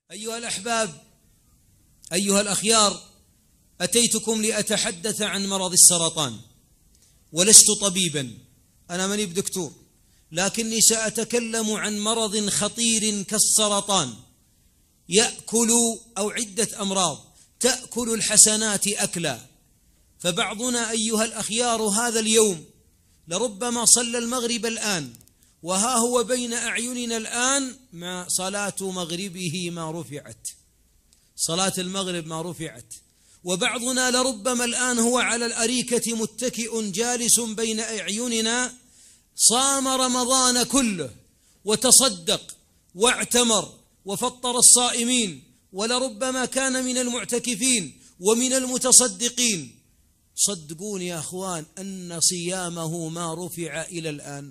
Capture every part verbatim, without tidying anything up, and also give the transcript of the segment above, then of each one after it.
أيها الأحباب، أيها الأخيار، أتيتكم لأتحدث عن مرض السرطان، ولست طبيبا، أنا ماني بدكتور، لكني سأتكلم عن مرض خطير كالسرطان يأكل أو عدة أمراض تأكل الحسنات أكلا. فبعضنا أيها الأخيار هذا اليوم لربما صلى المغرب الآن، وها هو بين أعيننا الآن ما صلاة مغربه ما رفعت، صلاة المغرب ما رفعت، وبعضنا لربما الآن هو على الأريكة متكئ جالس بين أعيننا، صام رمضان كله وتصدق واعتمر وفطر الصائمين، ولربما كان من المعتكفين ومن المتصدقين. صدقوني يا أخوان أن صيامه ما رفع إلى الآن،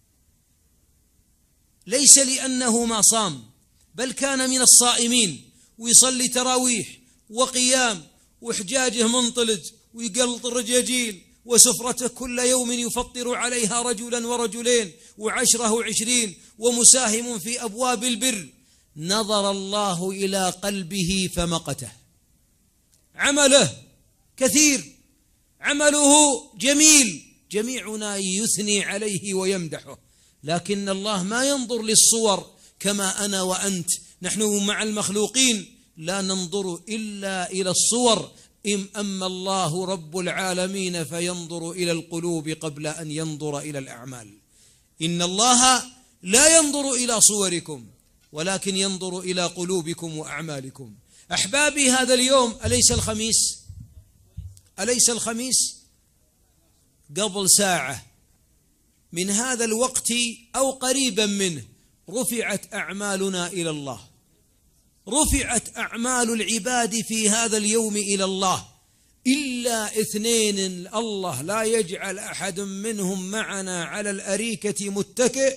ليس لأنه ما صام، بل كان من الصائمين، ويصلي تراويح وقيام وحجاجه منطلج ويقلط الرجاجيل، وسفرته كل يوم يفطر عليها رجلا ورجلين وعشرة وعشرين، ومساهم في أبواب البر. نظر الله إلى قلبه فمقته. عمله كثير، عمله جميل، جميعنا يثني عليه ويمدحه، لكن الله ما ينظر للصور كما أنا وأنت، نحن مع المخلوقين لا ننظر إلا إلى الصور، أما الله رب العالمين فينظر إلى القلوب قبل أن ينظر إلى الأعمال. إن الله لا ينظر إلى صوركم ولكن ينظر إلى قلوبكم وأعمالكم. أحبابي، هذا اليوم أليس الخميس؟ أليس الخميس؟ قبل ساعة من هذا الوقت أو قريبا منه رفعت أعمالنا إلى الله، رفعت أعمال العباد في هذا اليوم إلى الله، إلا اثنين الله لا يجعل أحد منهم معنا على الأريكة متكئ.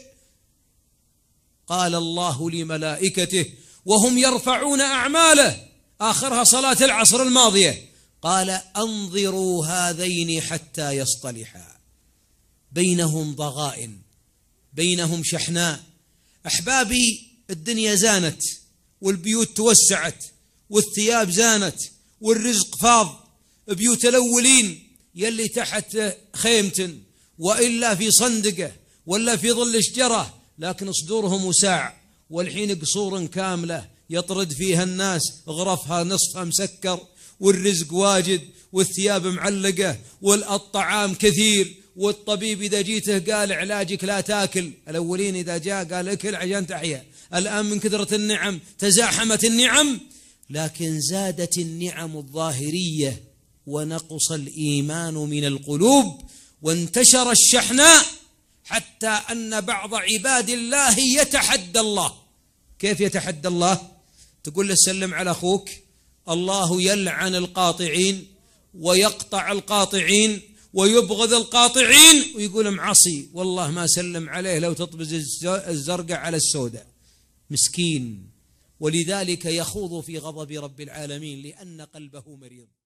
قال الله لملائكته وهم يرفعون أعماله، آخرها صلاة العصر الماضية، قال أنظروا هذين حتى يصطلحا، بينهم ضغائن، بينهم شحناء. أحبابي، الدنيا زانت، والبيوت توسعت، والثياب زانت، والرزق فاض. بيوت الأولين يلي تحت خيمة وإلا في صندقة ولا في ظل شجرة، لكن صدورهم وساع، والحين قصور كاملة يطرد فيها الناس، غرفها نصفها مسكر، والرزق واجد، والثياب معلقة، والطعام كثير، والطبيب إذا جيته قال علاجك لا تاكل. الأولين إذا جاء قال اكل عشان تحيا، الآن من كثرة النعم تزاحمت النعم، لكن زادت النعم الظاهرية ونقص الإيمان من القلوب، وانتشر الشحناء، حتى أن بعض عباد الله يتحدى الله. كيف يتحدى الله؟ تقول له سلم على أخوك، الله يلعن القاطعين ويقطع القاطعين ويبغض القاطعين، ويقول معصي والله ما سلم عليه لو تطبز الزرقاء على السوداء. مسكين، ولذلك يخوض في غضب رب العالمين لأن قلبه مريض.